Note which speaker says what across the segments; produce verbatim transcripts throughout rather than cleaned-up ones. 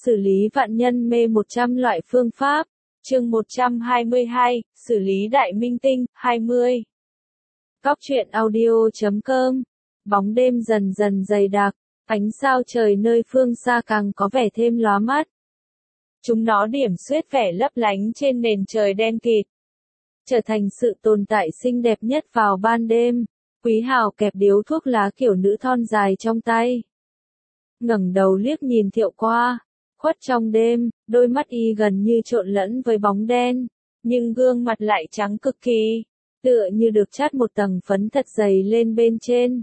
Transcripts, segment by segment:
Speaker 1: Xử lý vạn nhân mê một trăm loại phương pháp. Chương một trăm hai mươi hai, xử lý đại minh tinh, hai mươi. Góc truyện audio chấm com. Bóng đêm dần dần dày đặc, ánh sao trời nơi phương xa càng có vẻ thêm lóa mắt. Chúng nó điểm xuyết vẻ lấp lánh trên nền trời đen kịt, trở thành sự tồn tại xinh đẹp nhất vào ban đêm. Quý Hào kẹp điếu thuốc lá kiểu nữ thon dài trong tay, ngẩng đầu liếc nhìn Thiệu Qua, khuất trong đêm, đôi mắt y gần như trộn lẫn với bóng đen, nhưng gương mặt lại trắng cực kỳ, tựa như được chát một tầng phấn thật dày lên bên trên.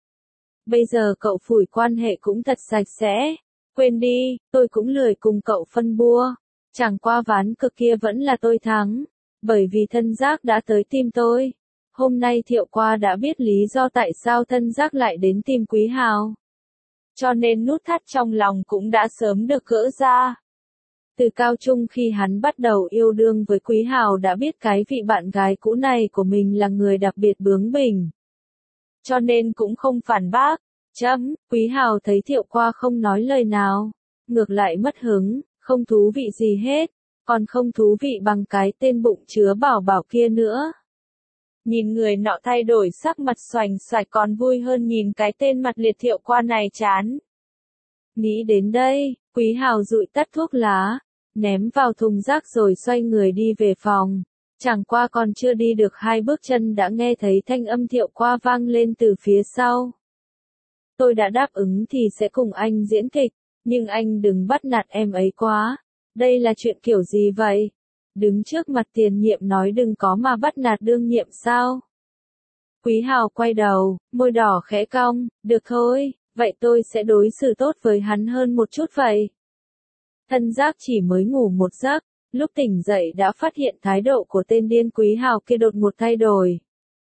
Speaker 1: Bây giờ cậu phủi quan hệ cũng thật sạch sẽ, quên đi, tôi cũng lười cùng cậu phân bua, chẳng qua ván cực kia vẫn là tôi thắng, bởi vì Thân Giác đã tới tìm tôi. Hôm nay Thiệu Qua đã biết lý do tại sao Thân Giác lại đến tìm Quý Hào, cho nên nút thắt trong lòng cũng đã sớm được gỡ ra. Từ cao trung khi hắn bắt đầu yêu đương với Quý Hào đã biết cái vị bạn gái cũ này của mình là người đặc biệt bướng bỉnh, cho nên cũng không phản bác. Chấm, Quý Hào thấy Thiệu Qua không nói lời nào, ngược lại mất hứng, không thú vị gì hết, còn không thú vị bằng cái tên bụng chứa bảo bảo kia nữa. Nhìn người nọ thay đổi sắc mặt xoành xoạch còn vui hơn nhìn cái tên mặt liệt Thiệu Qua này chán. Nghĩ đến đây, Quý Hào dụi tắt thuốc lá, ném vào thùng rác rồi xoay người đi về phòng. Chẳng qua còn chưa đi được hai bước chân đã nghe thấy thanh âm Thiệu Qua vang lên từ phía sau. Tôi đã đáp ứng thì sẽ cùng anh diễn kịch, nhưng anh đừng bắt nạt em ấy quá. Đây là chuyện kiểu gì vậy? Đứng trước mặt tiền nhiệm nói đừng có mà bắt nạt đương nhiệm sao? Quý Hào quay đầu, môi đỏ khẽ cong, được thôi, vậy tôi sẽ đối xử tốt với hắn hơn một chút vậy. Thân Giác chỉ mới ngủ một giấc, lúc tỉnh dậy đã phát hiện thái độ của tên điên Quý Hào kia đột ngột thay đổi.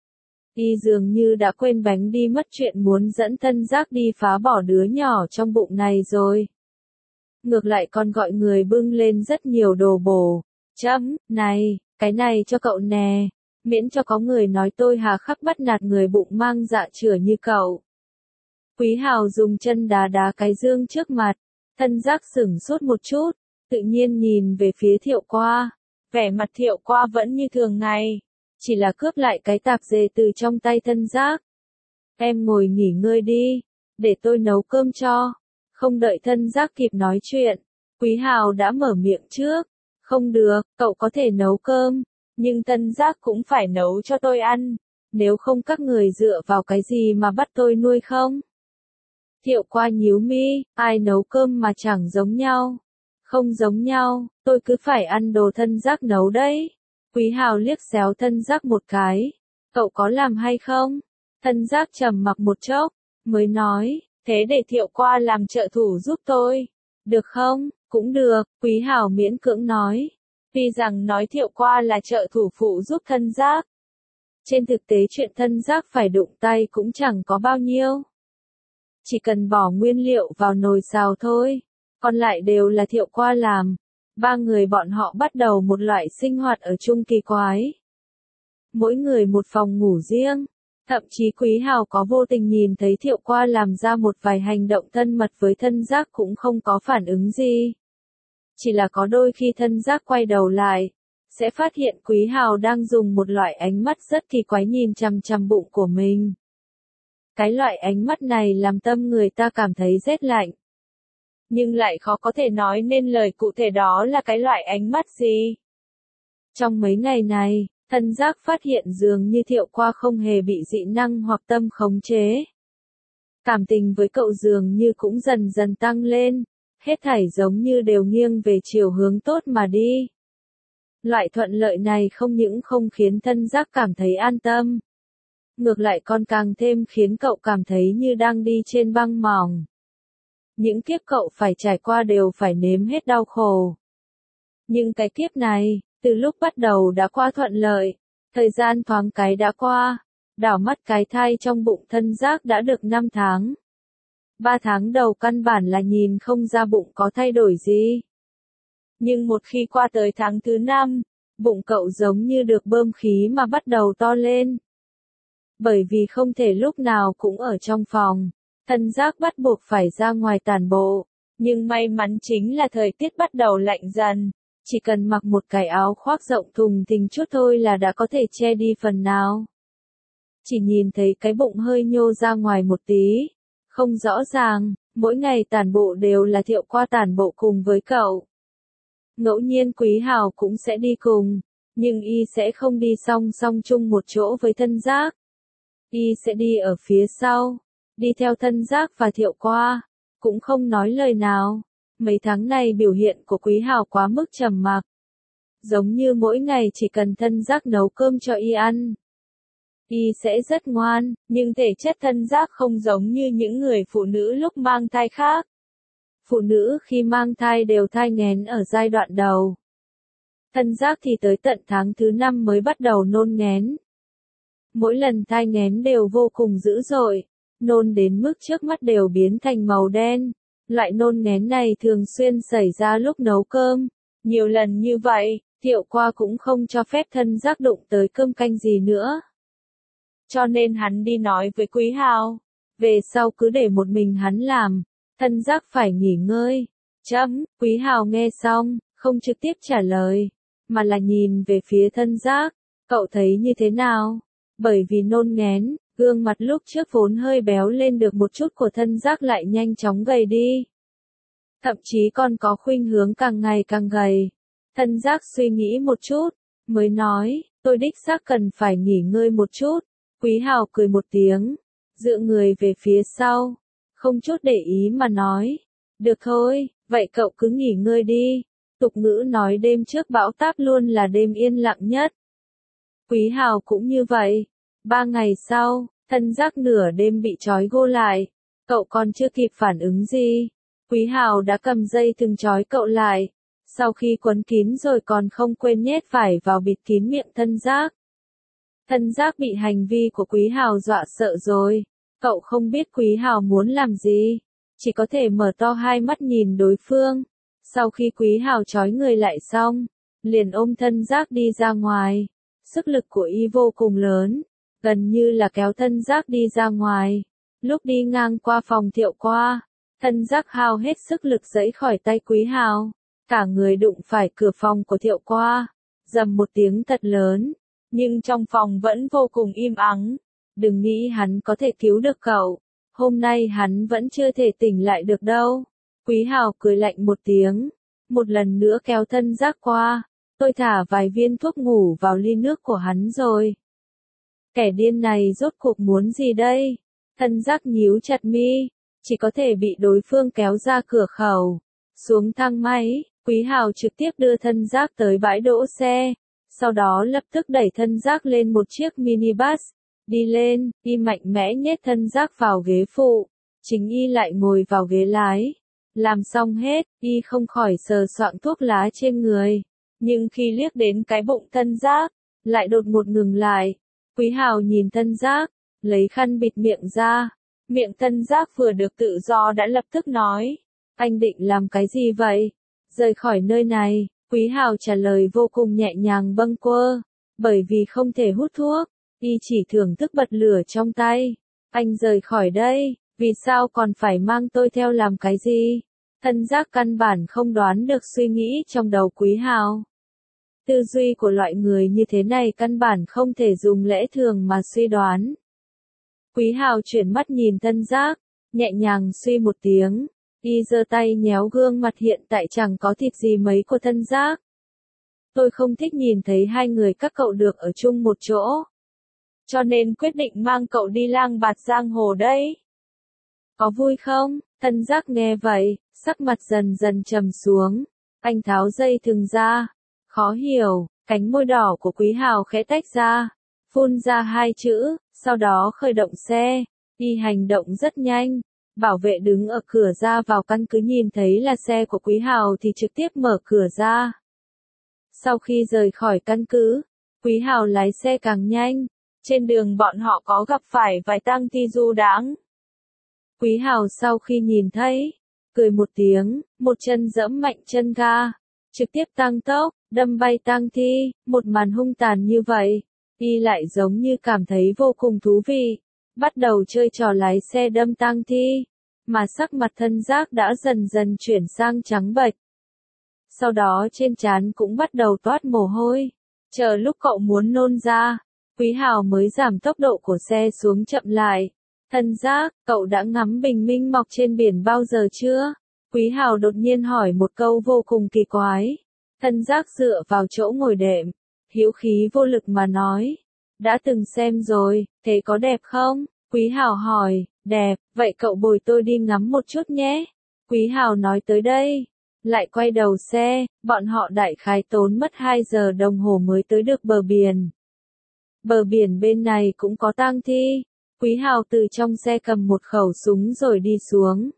Speaker 1: Y dường như đã quên bánh đi mất chuyện muốn dẫn Thân Giác đi phá bỏ đứa nhỏ trong bụng này rồi. Ngược lại còn gọi người bưng lên rất nhiều đồ bổ. Chấm, này, cái này cho cậu nè, miễn cho có người nói tôi hà khắc bắt nạt người bụng mang dạ chửa như cậu. Quý Hào dùng chân đá đá cái dương trước mặt, Thân Giác sửng sốt một chút, tự nhiên nhìn về phía Thiệu Qua. Vẻ mặt Thiệu Qua vẫn như thường ngày, chỉ là cướp lại cái tạp dề từ trong tay Thân Giác. Em ngồi nghỉ ngơi đi, để tôi nấu cơm cho. Không đợi Thân Giác kịp nói chuyện, Quý Hào đã mở miệng trước. Không được, cậu có thể nấu cơm, nhưng Thân Giác cũng phải nấu cho tôi ăn, nếu không các người dựa vào cái gì mà bắt tôi nuôi không? Thiệu Qua nhíu mi, ai nấu cơm mà chẳng giống nhau? Không giống nhau, tôi cứ phải ăn đồ Thân Giác nấu đấy. Quý Hào liếc xéo Thân Giác một cái, cậu có làm hay không? Thân Giác trầm mặc một chốc, mới nói, thế để Thiệu Qua làm trợ thủ giúp tôi, được không? Cũng được, Quý Hào miễn cưỡng nói. Tuy rằng nói Thiệu Qua là trợ thủ phụ giúp Thân Giác, trên thực tế chuyện Thân Giác phải đụng tay cũng chẳng có bao nhiêu. Chỉ cần bỏ nguyên liệu vào nồi xào thôi, còn lại đều là Thiệu Qua làm. Ba người bọn họ bắt đầu một loại sinh hoạt ở chung kỳ quái. Mỗi người một phòng ngủ riêng, thậm chí Quý Hào có vô tình nhìn thấy Thiệu Qua làm ra một vài hành động thân mật với Thân Giác cũng không có phản ứng gì. Chỉ là có đôi khi Thân Giác quay đầu lại, sẽ phát hiện Quý Hào đang dùng một loại ánh mắt rất kỳ quái nhìn chằm chằm bụng của mình. Cái loại ánh mắt này làm tâm người ta cảm thấy rét lạnh. Nhưng lại khó có thể nói nên lời cụ thể đó là cái loại ánh mắt gì. Trong mấy ngày này, Thân Giác phát hiện dường như Thiệu Qua không hề bị dị năng hoặc tâm khống chế. Cảm tình với cậu dường như cũng dần dần tăng lên, hết thảy giống như đều nghiêng về chiều hướng tốt mà đi. Loại thuận lợi này không những không khiến Thân Giác cảm thấy an tâm, ngược lại còn càng thêm khiến cậu cảm thấy như đang đi trên băng mỏng. Những kiếp cậu phải trải qua đều phải nếm hết đau khổ. Nhưng cái kiếp này, từ lúc bắt đầu đã qua thuận lợi, thời gian thoáng cái đã qua, đảo mắt cái thai trong bụng Thân Giác đã được năm tháng. Ba tháng đầu căn bản là nhìn không ra bụng có thay đổi gì. Nhưng một khi qua tới tháng thứ năm, bụng cậu giống như được bơm khí mà bắt đầu to lên. Bởi vì không thể lúc nào cũng ở trong phòng, Thân Giác bắt buộc phải ra ngoài tản bộ, Nhưng may mắn chính là thời tiết bắt đầu lạnh dần. Chỉ cần mặc một cái áo khoác rộng thùng thình chút thôi là đã có thể che đi phần nào. Chỉ nhìn thấy cái bụng hơi nhô ra ngoài một tí. Không rõ ràng, mỗi ngày tản bộ đều là Thiệu Qua tản bộ cùng với cậu. Ngẫu nhiên Quý Hào cũng sẽ đi cùng, nhưng y sẽ không đi song song chung một chỗ với Thân Giác. Y sẽ đi ở phía sau, đi theo Thân Giác và Thiệu Qua, cũng không nói lời nào. Mấy tháng này biểu hiện của Quý Hào quá mức trầm mặc. Giống như mỗi ngày chỉ cần Thân Giác nấu cơm cho y ăn. Y sẽ rất ngoan, nhưng thể chất Thân Giác không giống như những người phụ nữ lúc mang thai khác. Phụ nữ khi mang thai đều thai nghén ở giai đoạn đầu. Thân Giác thì tới tận tháng thứ năm mới bắt đầu nôn nghén. Mỗi lần thai nghén đều vô cùng dữ dội, nôn đến mức trước mắt đều biến thành màu đen. Loại nôn nghén này thường xuyên xảy ra lúc nấu cơm. Nhiều lần như vậy, Thiệu Qua cũng không cho phép Thân Giác đụng tới cơm canh gì nữa. Cho nên hắn đi nói với Quý Hào, về sau cứ để một mình hắn làm, Thân Giác phải nghỉ ngơi. Chấm, Quý Hào nghe xong, không trực tiếp trả lời, mà là nhìn về phía Thân Giác, cậu thấy như thế nào? Bởi vì nôn nghén, gương mặt lúc trước vốn hơi béo lên được một chút của Thân Giác lại nhanh chóng gầy đi. Thậm chí còn có khuynh hướng càng ngày càng gầy. Thân Giác suy nghĩ một chút, mới nói, tôi đích xác cần phải nghỉ ngơi một chút. Quý Hào cười một tiếng, dựa người về phía sau, không chút để ý mà nói, được thôi, vậy cậu cứ nghỉ ngơi đi. Tục ngữ nói đêm trước bão táp luôn là đêm yên lặng nhất. Quý Hào cũng như vậy. Ba ngày sau, Thân Giác nửa đêm bị trói gô lại. Cậu còn chưa kịp phản ứng gì. Quý Hào đã cầm dây thừng trói cậu lại. Sau khi quấn kín rồi còn không quên nhét vải vào bịt kín miệng Thân Giác. Thân Giác bị hành vi của Quý Hào dọa sợ rồi. Cậu không biết Quý Hào muốn làm gì. Chỉ có thể mở to hai mắt nhìn đối phương. Sau khi Quý Hào trói người lại xong, liền ôm Thân Giác đi ra ngoài. Sức lực của y vô cùng lớn, gần như là kéo Thân Giác đi ra ngoài. Lúc đi ngang qua phòng Thiệu Qua, Thân Giác hao hết sức lực giãy khỏi tay Quý Hào. Cả người đụng phải cửa phòng của Thiệu Qua, rầm một tiếng thật lớn. Nhưng trong phòng vẫn vô cùng im ắng. Đừng nghĩ hắn có thể cứu được cậu. Hôm nay hắn vẫn chưa thể tỉnh lại được đâu. Quý Hào cười lạnh một tiếng. Một lần nữa kéo Thân Giác qua. Tôi thả vài viên thuốc ngủ vào ly nước của hắn rồi. Kẻ điên này rốt cuộc muốn gì đây? Thân Giác nhíu chặt mi. Chỉ có thể bị đối phương kéo ra cửa khẩu. Xuống thang máy, Quý Hào trực tiếp đưa Thân Giác tới bãi đỗ xe. Sau đó lập tức đẩy Thân Giác lên một chiếc minibus. Đi lên, y mạnh mẽ nhét Thân Giác vào ghế phụ. Chính y lại ngồi vào ghế lái. Làm xong hết, y không khỏi sờ soạng thuốc lá trên người. Nhưng khi liếc đến cái bụng Thân Giác, lại đột ngột ngừng lại. Quý Hào nhìn Thân Giác, lấy khăn bịt miệng ra. Miệng Thân Giác vừa được tự do đã lập tức nói. Anh định làm cái gì vậy? Rời khỏi nơi này. Quý Hào trả lời vô cùng nhẹ nhàng bâng quơ. Bởi vì không thể hút thuốc, y chỉ thưởng thức bật lửa trong tay. Anh rời khỏi đây, vì sao còn phải mang tôi theo làm cái gì? Thân Giác căn bản không đoán được suy nghĩ trong đầu Quý Hào. Tư duy của loại người như thế này căn bản không thể dùng lẽ thường mà suy đoán. Quý Hào chuyển mắt nhìn Thân Giác, nhẹ nhàng suy một tiếng. Y giơ tay nhéo gương mặt hiện tại chẳng có thịt gì mấy của Thân Giác. Tôi không thích nhìn thấy hai người các cậu được ở chung một chỗ. Cho nên quyết định mang cậu đi lang bạt giang hồ đấy. Có vui không? Thân Giác nghe vậy, sắc mặt dần dần trầm xuống. Anh tháo dây thừng ra. Khó hiểu, cánh môi đỏ của Quý Hào khẽ tách ra. Phun ra hai chữ, sau đó khởi động xe. Y hành động rất nhanh. Bảo vệ đứng ở cửa ra vào căn cứ nhìn thấy là xe của Quý Hào thì trực tiếp mở cửa ra. Sau khi rời khỏi căn cứ, Quý Hào lái xe càng nhanh. Trên đường bọn họ có gặp phải vài tang thi du đãng. Quý Hào sau khi nhìn thấy, cười một tiếng, một chân giẫm mạnh chân ga, trực tiếp tăng tốc, đâm bay tang thi. Một màn hung tàn như vậy, y lại giống như cảm thấy vô cùng thú vị. Bắt đầu chơi trò lái xe đâm tang thi. mà sắc mặt Thân Giác đã dần dần chuyển sang trắng bệch. Sau đó trên trán cũng bắt đầu toát mồ hôi. Chờ lúc cậu muốn nôn ra, Quý Hào mới giảm tốc độ của xe xuống chậm lại. Thân Giác, cậu đã ngắm bình minh mọc trên biển bao giờ chưa? Quý Hào đột nhiên hỏi một câu vô cùng kỳ quái. Thân Giác dựa vào chỗ ngồi đệm, hữu khí vô lực mà nói. Đã từng xem rồi, thế có đẹp không? Quý Hào hỏi, đẹp, vậy cậu bồi tôi đi ngắm một chút nhé. Quý Hào nói tới đây, lại quay đầu xe, bọn họ đại khái tốn mất hai giờ đồng hồ mới tới được bờ biển. Bờ biển bên này cũng có tang thi. Quý Hào từ trong xe cầm một khẩu súng rồi đi xuống.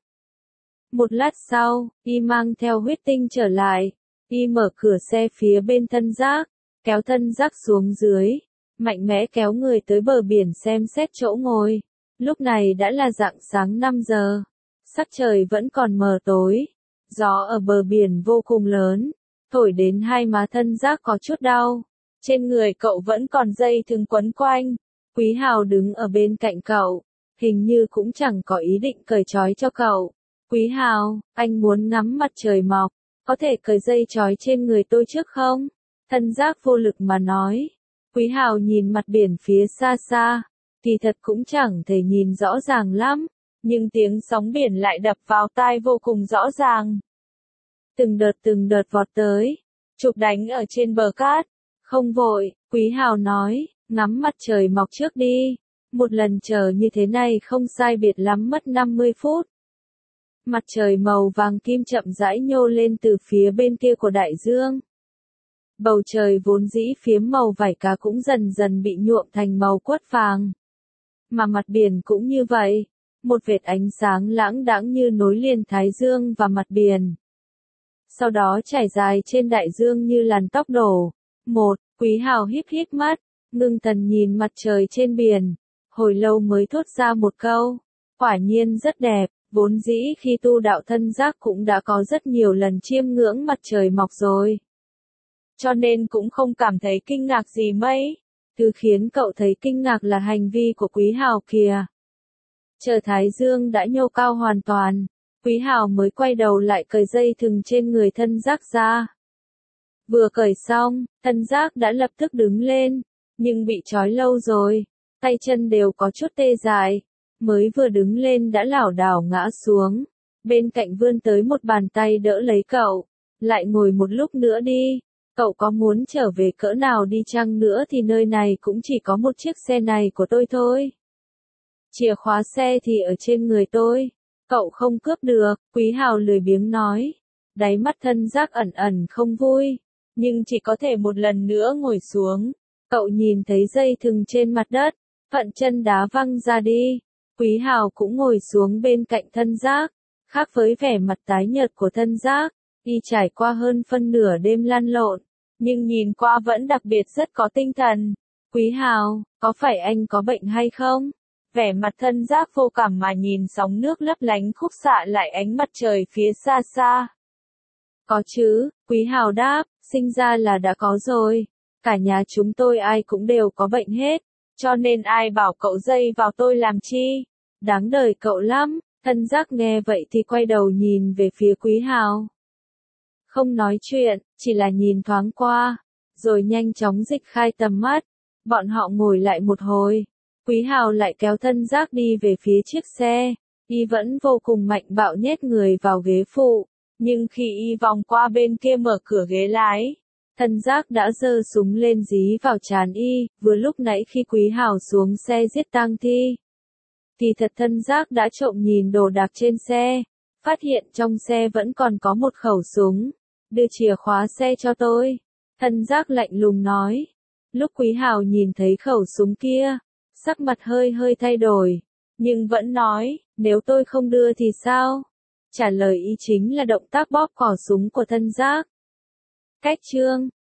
Speaker 1: Một lát sau, y mang theo huyết tinh trở lại. Y mở cửa xe phía bên Thân Giác, kéo Thân Giác xuống dưới, mạnh mẽ kéo người tới bờ biển xem xét chỗ ngồi. Lúc này đã là rạng sáng năm giờ. Sắc trời vẫn còn mờ tối. Gió ở bờ biển vô cùng lớn, thổi đến hai má Thân Giác có chút đau. Trên người cậu vẫn còn dây thừng quấn quanh. Quý Hào đứng ở bên cạnh cậu, hình như cũng chẳng có ý định cởi trói cho cậu. Quý Hào, anh muốn ngắm mặt trời mọc, có thể cởi dây trói trên người tôi trước không? Thân Giác vô lực mà nói. Quý Hào nhìn mặt biển phía xa xa, kỳ thật cũng chẳng thể nhìn rõ ràng lắm, nhưng tiếng sóng biển lại đập vào tai vô cùng rõ ràng. Từng đợt từng đợt vọt tới, chụp đánh ở trên bờ cát. Không vội, Quý Hào nói, ngắm mặt trời mọc trước đi. Một lần chờ như thế này không sai biệt lắm mất năm mươi phút. Mặt trời màu vàng kim chậm rãi nhô lên từ phía bên kia của đại dương. Bầu trời vốn dĩ phiếm màu vảy cá cũng dần dần bị nhuộm thành màu quất vàng. Mà mặt biển cũng như vậy, một vệt ánh sáng lãng đãng như nối liền thái dương và mặt biển. Sau đó trải dài trên đại dương như làn tóc đổ. Một, Quý Hào híp híp mắt, ngưng thần nhìn mặt trời trên biển, hồi lâu mới thốt ra một câu, quả nhiên rất đẹp. Vốn dĩ khi tu đạo Thân Giác cũng đã có rất nhiều lần chiêm ngưỡng mặt trời mọc rồi. Cho nên cũng không cảm thấy kinh ngạc gì mấy. Thứ khiến cậu thấy kinh ngạc là hành vi của Quý Hào kìa. Chờ thái dương đã nhô cao hoàn toàn, Quý Hào mới quay đầu lại cởi dây thừng trên người Thân Giác ra. Vừa cởi xong, Thân Giác đã lập tức đứng lên, nhưng bị trói lâu rồi, tay chân đều có chút tê dại. Mới vừa đứng lên đã lảo đảo ngã xuống. Bên cạnh vươn tới một bàn tay đỡ lấy cậu. Lại ngồi một lúc nữa đi. Cậu có muốn trở về cỡ nào đi chăng nữa thì nơi này cũng chỉ có một chiếc xe này của tôi thôi. Chìa khóa xe thì ở trên người tôi. Cậu không cướp được, Quý Hào lười biếng nói. Đáy mắt Thân Giác ẩn ẩn không vui. Nhưng chỉ có thể một lần nữa ngồi xuống. Cậu nhìn thấy dây thừng trên mặt đất. Phận chân đá văng ra đi. Quý Hào cũng ngồi xuống bên cạnh Thân Giác. Khác với vẻ mặt tái nhợt của Thân Giác, y trải qua hơn phân nửa đêm lăn lộn, nhưng nhìn qua vẫn đặc biệt rất có tinh thần. Quý Hào, có phải anh có bệnh hay không? Vẻ mặt Thân Giác vô cảm mà nhìn sóng nước lấp lánh khúc xạ lại ánh mặt trời phía xa xa. Có chứ, Quý Hào đáp, sinh ra là đã có rồi. Cả nhà chúng tôi ai cũng đều có bệnh hết, cho nên ai bảo cậu dây vào tôi làm chi? Đáng đời cậu lắm. Thân Giác nghe vậy thì quay đầu nhìn về phía Quý Hào. Không nói chuyện, chỉ là nhìn thoáng qua, rồi nhanh chóng dịch khai tầm mắt. Bọn họ ngồi lại một hồi. Quý Hào lại kéo Thân Giác đi về phía chiếc xe. Y vẫn vô cùng mạnh bạo nhét người vào ghế phụ. Nhưng khi y vòng qua bên kia mở cửa ghế lái, Thân Giác đã giơ súng lên dí vào trán y. Vừa lúc nãy khi Quý Hào xuống xe giết tang thi, kỳ thật Thân Giác đã trộm nhìn đồ đạc trên xe, phát hiện trong xe vẫn còn có một khẩu súng. Đưa chìa khóa xe cho tôi. Thân Giác lạnh lùng nói. Lúc Quý Hào nhìn thấy khẩu súng kia, sắc mặt hơi hơi thay đổi, nhưng vẫn nói, nếu tôi không đưa thì sao? Trả lời ý chính là động tác bóp cò súng của Thân Giác. Cách chương